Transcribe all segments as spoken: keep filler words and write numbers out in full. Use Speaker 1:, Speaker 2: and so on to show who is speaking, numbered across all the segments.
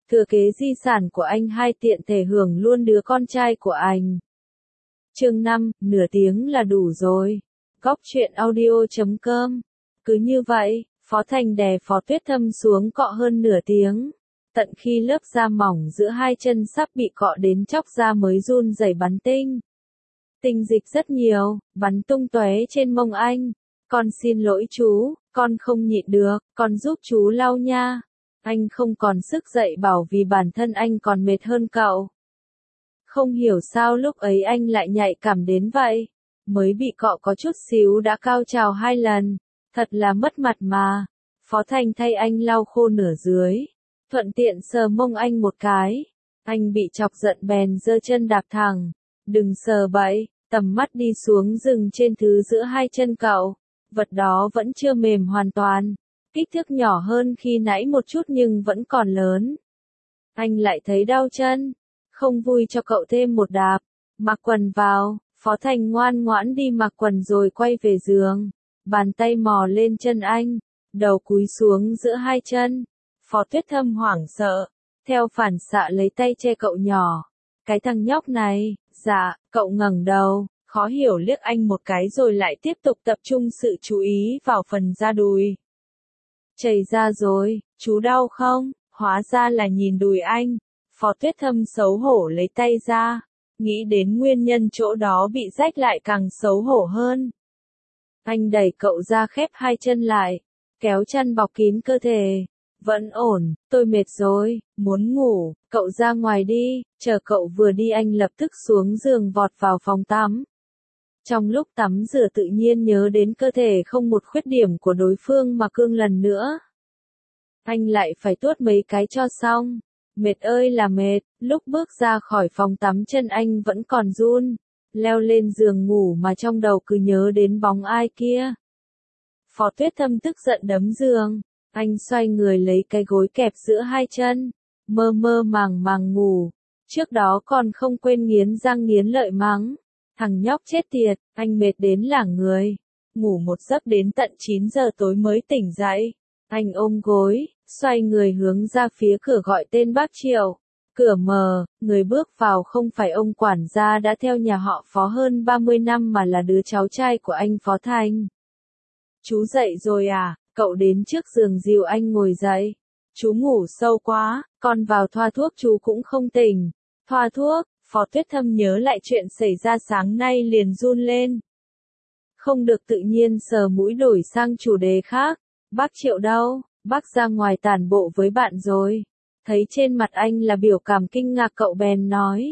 Speaker 1: thừa kế di sản của anh hai tiện thể hưởng luôn đứa con trai của anh. Chương năm, nửa tiếng là đủ rồi. Góc truyện audio chấm com. Cứ như vậy, Phó Thành đè Phó Tuyết Thâm xuống cọ hơn nửa tiếng. Tận khi lớp da mỏng giữa hai chân sắp bị cọ đến chóc da mới run rẩy bắn tinh. Tinh dịch rất nhiều, bắn tung tóe trên mông anh. Con xin lỗi chú, con không nhịn được, con giúp chú lau nha. Anh không còn sức dậy bảo vì bản thân anh còn mệt hơn cậu. Không hiểu sao lúc ấy anh lại nhạy cảm đến vậy. Mới bị cọ có chút xíu đã cao trào hai lần. Thật là mất mặt mà. Phó Thành thay anh lau khô nửa dưới. Thuận tiện sờ mông anh một cái. Anh bị chọc giận bèn giơ chân đạp thẳng. Đừng sờ bậy, tầm mắt đi xuống dừng trên thứ giữa hai chân cậu. Vật đó vẫn chưa mềm hoàn toàn. Kích thước nhỏ hơn khi nãy một chút nhưng vẫn còn lớn. Anh lại thấy đau chân. Không vui cho cậu thêm một đạp. Mặc quần vào. Phó Thành ngoan ngoãn đi mặc quần rồi quay về giường. Bàn tay mò lên chân anh. Đầu cúi xuống giữa hai chân. Phó Tuyết Thâm hoảng sợ. Theo phản xạ lấy tay che cậu nhỏ. Cái thằng nhóc này. Dạ, cậu ngẩng đầu. Khó hiểu liếc anh một cái rồi lại tiếp tục tập trung sự chú ý vào phần da đùi. Chảy ra rồi, chú đau không? Hóa ra là nhìn đùi anh. Phó Tuyết Thâm xấu hổ lấy tay ra. Nghĩ đến nguyên nhân chỗ đó bị rách lại càng xấu hổ hơn. Anh đẩy cậu ra khép hai chân lại. Kéo chăn bọc kín cơ thể. Vẫn ổn, tôi mệt rồi, muốn ngủ, cậu ra ngoài đi. Chờ cậu vừa đi anh lập tức xuống giường vọt vào phòng tắm. Trong lúc tắm rửa tự nhiên nhớ đến cơ thể không một khuyết điểm của đối phương mà cương lần nữa. Anh lại phải tuốt mấy cái cho xong. Mệt ơi là mệt, lúc bước ra khỏi phòng tắm chân anh vẫn còn run. Leo lên giường ngủ mà trong đầu cứ nhớ đến bóng ai kia. Phó Tuyết Thâm tức giận đấm giường. Anh xoay người lấy cái gối kẹp giữa hai chân. Mơ mơ màng màng ngủ. Trước đó còn không quên nghiến răng nghiến lợi mắng. Thằng nhóc chết tiệt, anh mệt đến lảng người. Ngủ một giấc đến tận chín giờ tối mới tỉnh dậy. Anh ôm gối, xoay người hướng ra phía cửa gọi tên bác Triệu. Cửa mở, người bước vào không phải ông quản gia đã theo nhà họ Phó hơn ba mươi năm mà là đứa cháu trai của anh Phó Thành. Chú dậy rồi à? Cậu đến trước giường dìu anh ngồi dậy. Chú ngủ sâu quá, con vào thoa thuốc chú cũng không tỉnh. Thoa thuốc, Phó Tuyết Thâm nhớ lại chuyện xảy ra sáng nay liền run lên. Không được tự nhiên sờ mũi đổi sang chủ đề khác. Bác Triệu đâu? Bác ra ngoài tản bộ với bạn rồi. Thấy trên mặt anh là biểu cảm kinh ngạc cậu bèn nói.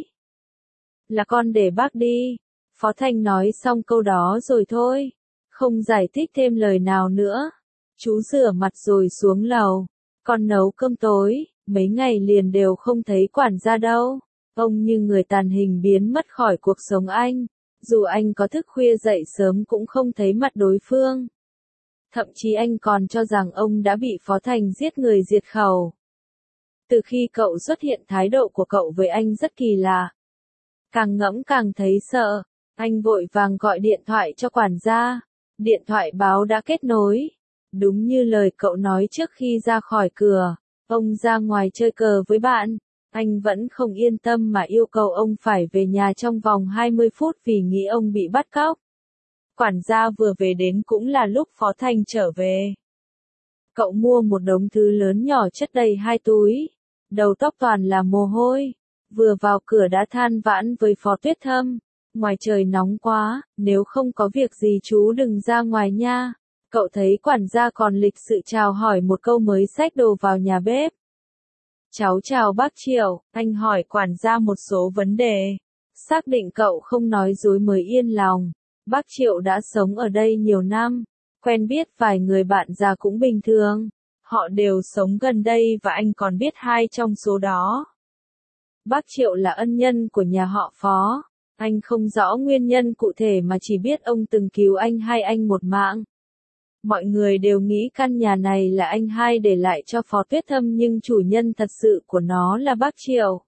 Speaker 1: Là con để bác đi. Phó Thành nói xong câu đó rồi thôi. Không giải thích thêm lời nào nữa. Chú rửa mặt rồi xuống lầu. Con nấu cơm tối, mấy ngày liền đều không thấy quản gia đâu. Ông như người tàn hình biến mất khỏi cuộc sống anh. Dù anh có thức khuya dậy sớm cũng không thấy mặt đối phương. Thậm chí anh còn cho rằng ông đã bị Phó Thành giết người diệt khẩu. Từ khi cậu xuất hiện thái độ của cậu với anh rất kỳ lạ. Càng ngẫm càng thấy sợ. Anh vội vàng gọi điện thoại cho quản gia. Điện thoại báo đã kết nối. Đúng như lời cậu nói trước khi ra khỏi cửa. Ông ra ngoài chơi cờ với bạn. Anh vẫn không yên tâm mà yêu cầu ông phải về nhà trong vòng hai mươi phút vì nghĩ ông bị bắt cóc. Quản gia vừa về đến cũng là lúc Phó Thành trở về. Cậu mua một đống thứ lớn nhỏ chất đầy hai túi. Đầu tóc toàn là mồ hôi. Vừa vào cửa đã than vãn với Phó Tuyết Thâm. Ngoài trời nóng quá, nếu không có việc gì chú đừng ra ngoài nha. Cậu thấy quản gia còn lịch sự chào hỏi một câu mới xách đồ vào nhà bếp. Cháu chào bác Triệu, anh hỏi quản gia một số vấn đề. Xác định cậu không nói dối mới yên lòng. Bác Triệu đã sống ở đây nhiều năm. Quen biết vài người bạn già cũng bình thường. Họ đều sống gần đây và anh còn biết hai trong số đó. Bác Triệu là ân nhân của nhà họ Phó. Anh không rõ nguyên nhân cụ thể mà chỉ biết ông từng cứu anh hai anh một mạng. Mọi người đều nghĩ căn nhà này là anh hai để lại cho Phó Tuyết Thâm nhưng chủ nhân thật sự của nó là bác Triệu.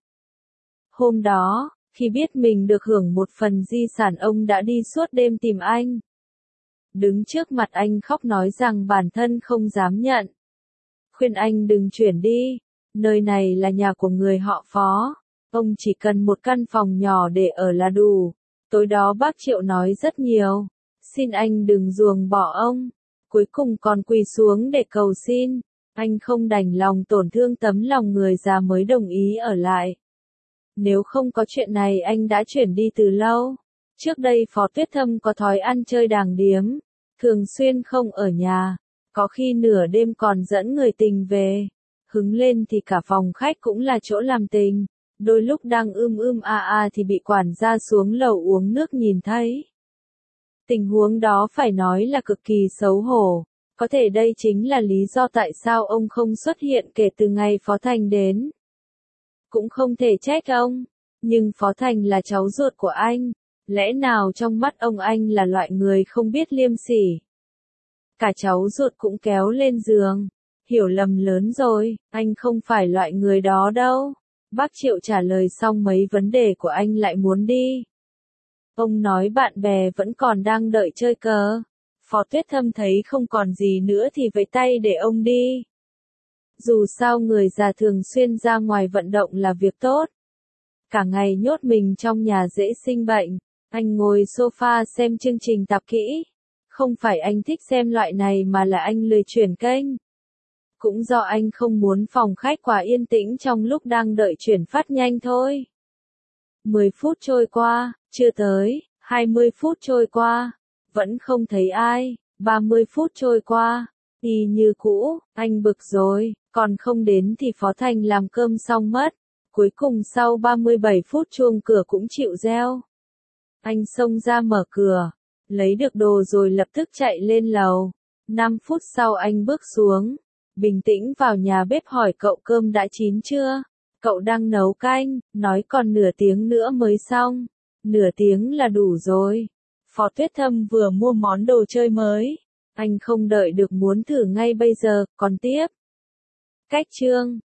Speaker 1: Hôm đó, khi biết mình được hưởng một phần di sản ông đã đi suốt đêm tìm anh. Đứng trước mặt anh khóc nói rằng bản thân không dám nhận. Khuyên anh đừng chuyển đi. Nơi này là nhà của người họ Phó. Ông chỉ cần một căn phòng nhỏ để ở là đủ. Tối đó bác Triệu nói rất nhiều. Xin anh đừng ruồng bỏ ông. Cuối cùng còn quỳ xuống để cầu xin. Anh không đành lòng tổn thương tấm lòng người già mới đồng ý ở lại. Nếu không có chuyện này anh đã chuyển đi từ lâu. Trước đây Phó Tuyết Thâm có thói ăn chơi đàng điếm. Thường xuyên không ở nhà. Có khi nửa đêm còn dẫn người tình về. Hứng lên thì cả phòng khách cũng là chỗ làm tình. Đôi lúc đang ưm ưm a a thì bị quản gia xuống lầu uống nước nhìn thấy. Tình huống đó phải nói là cực kỳ xấu hổ. Có thể đây chính là lý do tại sao ông không xuất hiện kể từ ngày Phó Thành đến. Cũng không thể trách ông. Nhưng Phó Thành là cháu ruột của anh. Lẽ nào trong mắt ông anh là loại người không biết liêm sỉ. Cả cháu ruột cũng kéo lên giường. Hiểu lầm lớn rồi, anh không phải loại người đó đâu. Bác Triệu trả lời xong mấy vấn đề của anh lại muốn đi. Ông nói bạn bè vẫn còn đang đợi chơi cờ. Phó Tuyết Thâm thấy không còn gì nữa thì vẫy tay để ông đi. Dù sao người già thường xuyên ra ngoài vận động là việc tốt. Cả ngày nhốt mình trong nhà dễ sinh bệnh. Anh ngồi sofa xem chương trình tạp kỹ. Không phải anh thích xem loại này mà là anh lười chuyển kênh. Cũng do anh không muốn phòng khách quá yên tĩnh trong lúc đang đợi chuyển phát nhanh thôi. mười phút trôi qua, chưa tới, hai mươi phút trôi qua, vẫn không thấy ai, ba mươi phút trôi qua, y như cũ, anh bực rồi, còn không đến thì Phó Thành làm cơm xong mất. Cuối cùng sau ba mươi bảy phút chuông cửa cũng chịu reo. Anh xông ra mở cửa, lấy được đồ rồi lập tức chạy lên lầu. năm phút sau anh bước xuống. Bình tĩnh vào nhà bếp hỏi cậu cơm đã chín chưa? Cậu đang nấu canh, nói còn nửa tiếng nữa mới xong. Nửa tiếng là đủ rồi. Phó Tuyết Thâm vừa mua món đồ chơi mới. Anh không đợi được muốn thử ngay bây giờ, còn tiếp. Cách chương